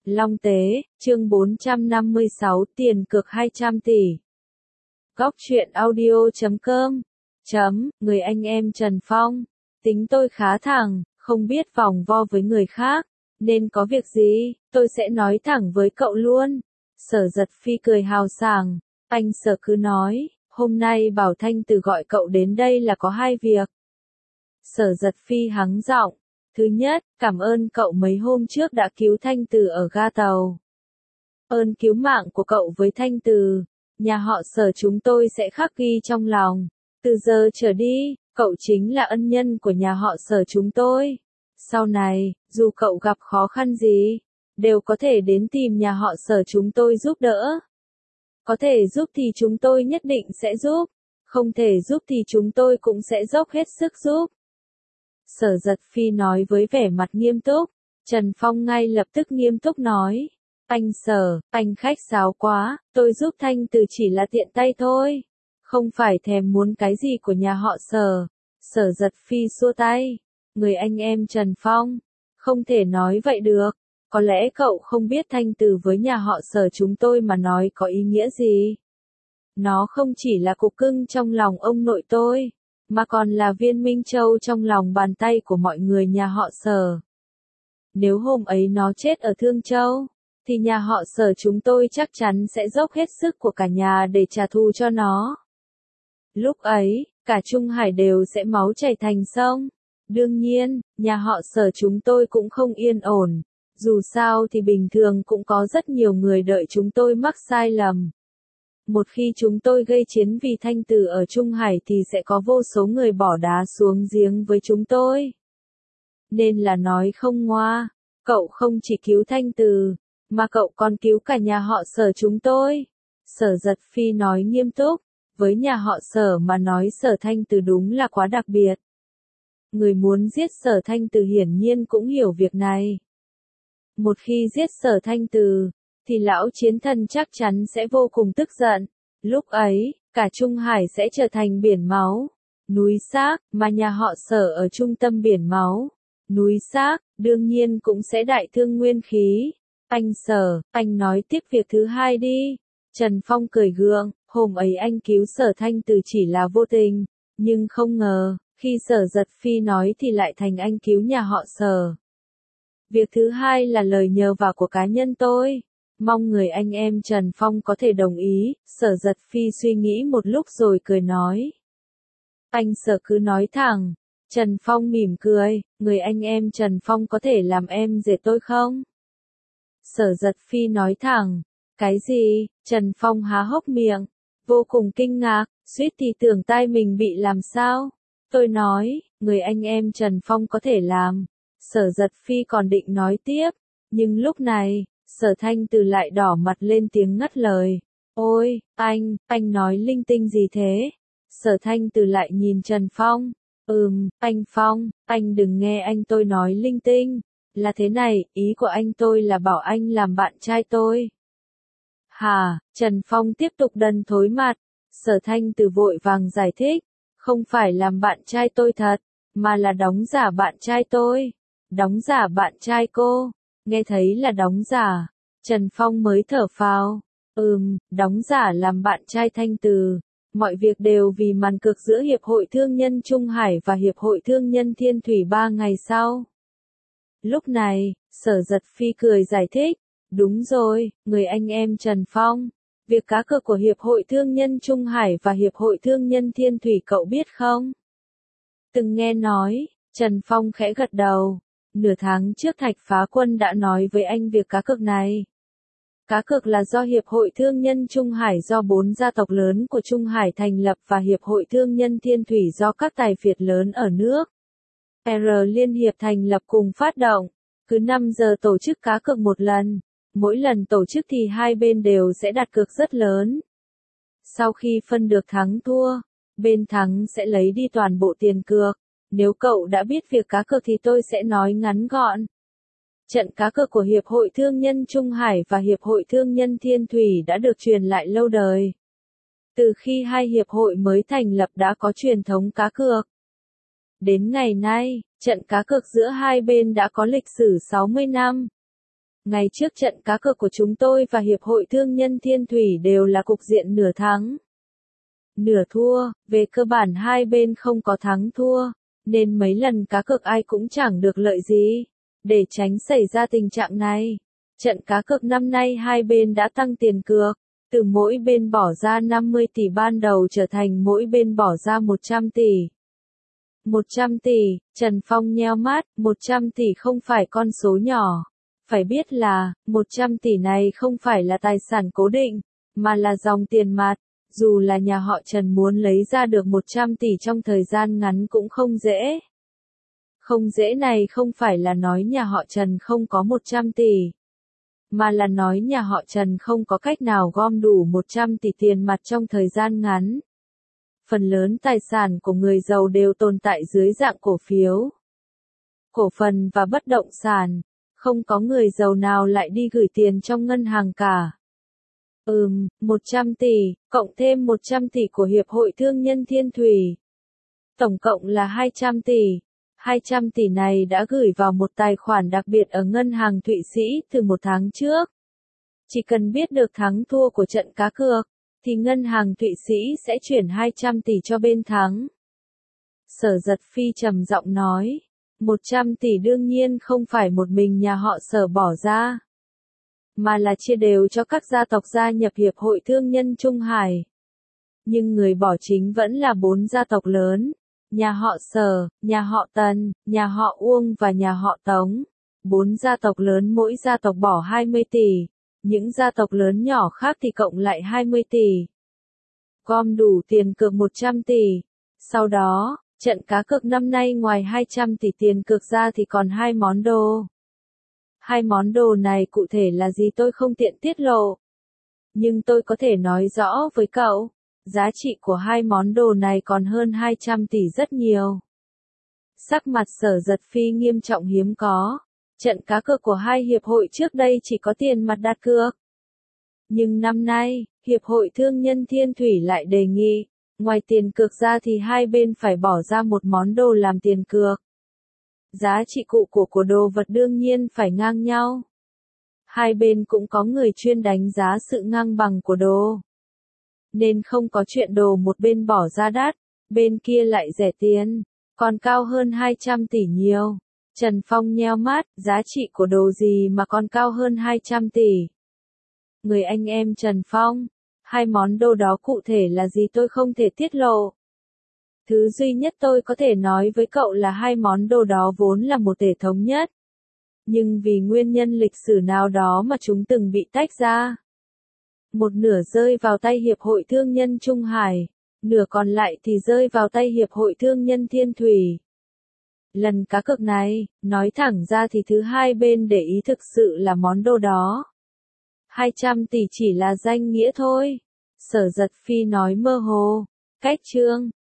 Long Tế, chương 456, tiền cược 200 tỷ. Góc truyện audio.com. Người anh em Trần Phong. Tính tôi khá thẳng, không biết vòng vo với người khác, nên có việc gì, tôi sẽ nói thẳng với cậu luôn. Sở Giật Phi cười hào sảng, anh Sở cứ nói, hôm nay bảo Thanh Từ gọi cậu đến đây là có hai việc. Sở Giật Phi hắng giọng. Thứ nhất, cảm ơn cậu mấy hôm trước đã cứu Thanh Từ ở ga tàu. Ơn cứu mạng của cậu với Thanh Từ, nhà họ Sở chúng tôi sẽ khắc ghi trong lòng. Từ giờ trở đi, cậu chính là ân nhân của nhà họ Sở chúng tôi. Sau này, dù cậu gặp khó khăn gì, đều có thể đến tìm nhà họ Sở chúng tôi giúp đỡ. Có thể giúp thì chúng tôi nhất định sẽ giúp, không thể giúp thì chúng tôi cũng sẽ dốc hết sức giúp. Sở Giật Phi nói với vẻ mặt nghiêm túc. Trần Phong ngay lập tức nghiêm túc nói. Anh Sở, anh khách sáo quá, tôi giúp Thanh Từ chỉ là tiện tay thôi. Không phải thèm muốn cái gì của nhà họ Sở. Sở Giật Phi xua tay. Người anh em Trần Phong. Không thể nói vậy được. Có lẽ cậu không biết Thanh Từ với nhà họ Sở chúng tôi mà nói có ý nghĩa gì. Nó không chỉ là cục cưng trong lòng ông nội tôi, mà còn là viên minh châu trong lòng bàn tay của mọi người nhà họ Sở. Nếu hôm ấy nó chết ở Thương Châu, thì nhà họ Sở chúng tôi chắc chắn sẽ dốc hết sức của cả nhà để trả thù cho nó. Lúc ấy, cả Trung Hải đều sẽ máu chảy thành sông. Đương nhiên, nhà họ Sở chúng tôi cũng không yên ổn. Dù sao thì bình thường cũng có rất nhiều người đợi chúng tôi mắc sai lầm. Một khi chúng tôi gây chiến vì Thanh Từ ở Trung Hải thì sẽ có vô số người bỏ đá xuống giếng với chúng tôi. Nên là nói không ngoa, cậu không chỉ cứu Thanh Từ, mà cậu còn cứu cả nhà họ Sở chúng tôi. Sở Giật Phi nói nghiêm túc, với nhà họ Sở mà nói Sở Thanh Từ đúng là quá đặc biệt. Người muốn giết Sở Thanh Từ hiển nhiên cũng hiểu việc này. Một khi giết Sở Thanh Từ, thì lão chiến thần chắc chắn sẽ vô cùng tức giận. Lúc ấy, cả Trung Hải sẽ trở thành biển máu, núi xác, mà nhà họ Sở ở trung tâm biển máu, núi xác, đương nhiên cũng sẽ đại thương nguyên khí. Anh Sở, anh nói tiếp việc thứ hai đi. Trần Phong cười gượng, hôm ấy anh cứu Sở Thanh Từ chỉ là vô tình, nhưng không ngờ, khi Sở Giật Phi nói thì lại thành anh cứu nhà họ Sở. Việc thứ hai là lời nhờ vả của cá nhân tôi. Mong người anh em Trần Phong có thể đồng ý. Sở Giật Phi suy nghĩ một lúc rồi cười nói. Anh Sở cứ nói thẳng. Trần Phong mỉm cười, người anh em Trần Phong có thể làm em dệt tôi không? Sở Giật Phi nói thẳng. Cái gì? Trần Phong há hốc miệng, vô cùng kinh ngạc, suýt thì tưởng tai mình bị làm sao. Tôi nói, người anh em Trần Phong có thể làm. Sở Giật Phi còn định nói tiếp, nhưng lúc này, Sở Thanh Từ lại đỏ mặt lên tiếng ngắt lời. Ôi, anh nói linh tinh gì thế? Sở Thanh Từ lại nhìn Trần Phong. Anh Phong, anh đừng nghe anh tôi nói linh tinh. Là thế này, ý của anh tôi là bảo anh làm bạn trai tôi. Hả? Trần Phong tiếp tục đần thối mặt. Sở Thanh Từ vội vàng giải thích. Không phải làm bạn trai tôi thật, mà là đóng giả bạn trai tôi. Đóng giả bạn trai cô. Nghe thấy là đóng giả, Trần Phong mới thở phào. Đóng giả làm bạn trai Thanh Từ. Mọi việc đều vì màn cược giữa Hiệp hội Thương nhân Trung Hải và Hiệp hội Thương nhân Thiên Thủy 3 ngày sau. Lúc này, Sở Giật Phi cười giải thích. Đúng rồi, người anh em Trần Phong. Việc cá cược của Hiệp hội Thương nhân Trung Hải và Hiệp hội Thương nhân Thiên Thủy cậu biết không? Từng nghe nói, Trần Phong khẽ gật đầu. Nửa tháng trước Thạch Phá Quân đã nói với anh việc cá cược này. Cá cược là do Hiệp hội Thương nhân Trung Hải do 4 gia tộc lớn của Trung Hải thành lập và Hiệp hội Thương nhân Thiên Thủy do các tài phiệt lớn ở nước Liên Hiệp thành lập cùng phát động. Cứ 5 giờ tổ chức cá cược một lần. Mỗi lần tổ chức thì hai bên đều sẽ đặt cược rất lớn. Sau khi phân được thắng thua, bên thắng sẽ lấy đi toàn bộ tiền cược. Nếu cậu đã biết việc cá cược thì tôi sẽ nói ngắn gọn. Trận cá cược của Hiệp hội Thương nhân Trung Hải và Hiệp hội Thương nhân Thiên Thủy đã được truyền lại lâu đời. Từ khi hai hiệp hội mới thành lập đã có truyền thống cá cược. Đến ngày nay, trận cá cược giữa hai bên đã có lịch sử 60 năm. Ngày trước trận cá cược của chúng tôi và Hiệp hội Thương nhân Thiên Thủy đều là cục diện nửa thắng, nửa thua, về cơ bản hai bên không có thắng thua, nên mấy lần cá cược ai cũng chẳng được lợi gì. Để tránh xảy ra tình trạng này, trận cá cược năm nay hai bên đã tăng tiền cược, từ mỗi bên bỏ ra 50 tỷ ban đầu trở thành mỗi bên bỏ ra 100 tỷ. 100 tỷ, Trần Phong nheo mắt, 100 tỷ không phải con số nhỏ. Phải biết là, 100 tỷ này không phải là tài sản cố định, mà là dòng tiền mặt. Dù là nhà họ Trần muốn lấy ra được 100 tỷ trong thời gian ngắn cũng không dễ. Không dễ này không phải là nói nhà họ Trần không có 100 tỷ, mà là nói nhà họ Trần không có cách nào gom đủ 100 tỷ tiền mặt trong thời gian ngắn. Phần lớn tài sản của người giàu đều tồn tại dưới dạng cổ phiếu, cổ phần và bất động sản. Không có người giàu nào lại đi gửi tiền trong ngân hàng cả. 100 tỷ, cộng thêm 100 tỷ của Hiệp hội Thương nhân Thiên Thủy. Tổng cộng là 200 tỷ. 200 tỷ này đã gửi vào một tài khoản đặc biệt ở ngân hàng Thụy Sĩ từ một tháng trước. Chỉ cần biết được thắng thua của trận cá cược, thì ngân hàng Thụy Sĩ sẽ chuyển 200 tỷ cho bên thắng. Sở Giật Phi trầm giọng nói, 100 tỷ đương nhiên không phải một mình nhà họ Sở bỏ ra, mà là chia đều cho các gia tộc gia nhập Hiệp hội Thương nhân Trung Hải. Nhưng người bỏ chính vẫn là 4 gia tộc lớn, nhà họ Sở, nhà họ Tần, nhà họ Uông và nhà họ Tống. 4 gia tộc lớn mỗi gia tộc bỏ 20 tỷ, những gia tộc lớn nhỏ khác thì cộng lại 20 tỷ. Gom đủ tiền cược 100 tỷ. Sau đó, trận cá cược năm nay ngoài 200 tỷ tiền cược ra thì còn 2 món đồ. 2 món đồ này cụ thể là gì tôi không tiện tiết lộ. Nhưng tôi có thể nói rõ với cậu, giá trị của 2 món đồ này còn hơn 200 tỷ rất nhiều. Sắc mặt Sở Giật Phi nghiêm trọng hiếm có. Trận cá cược của hai hiệp hội trước đây chỉ có tiền mặt đặt cược. Nhưng năm nay, Hiệp hội Thương nhân Thiên Thủy lại đề nghị, ngoài tiền cược ra thì hai bên phải bỏ ra một món đồ làm tiền cược. Giá trị cụ của đồ vật đương nhiên phải ngang nhau. Hai bên cũng có người chuyên đánh giá sự ngang bằng của đồ. Nên không có chuyện đồ một bên bỏ ra đắt, bên kia lại rẻ tiền, còn cao hơn 200 tỷ nhiều. Trần Phong nheo mắt, giá trị của đồ gì mà còn cao hơn 200 tỷ. Người anh em Trần Phong, 2 món đồ đó cụ thể là gì tôi không thể tiết lộ. Thứ duy nhất tôi có thể nói với cậu là 2 món đồ đó vốn là một thể thống nhất. Nhưng vì nguyên nhân lịch sử nào đó mà chúng từng bị tách ra. Một nửa rơi vào tay Hiệp hội Thương nhân Trung Hải, nửa còn lại thì rơi vào tay Hiệp hội Thương nhân Thiên Thủy. Lần cá cược này, nói thẳng ra thì thứ hai bên để ý thực sự là món đồ đó. 200 tỷ chỉ là danh nghĩa thôi. Sở Giật Phi nói mơ hồ. Cách chương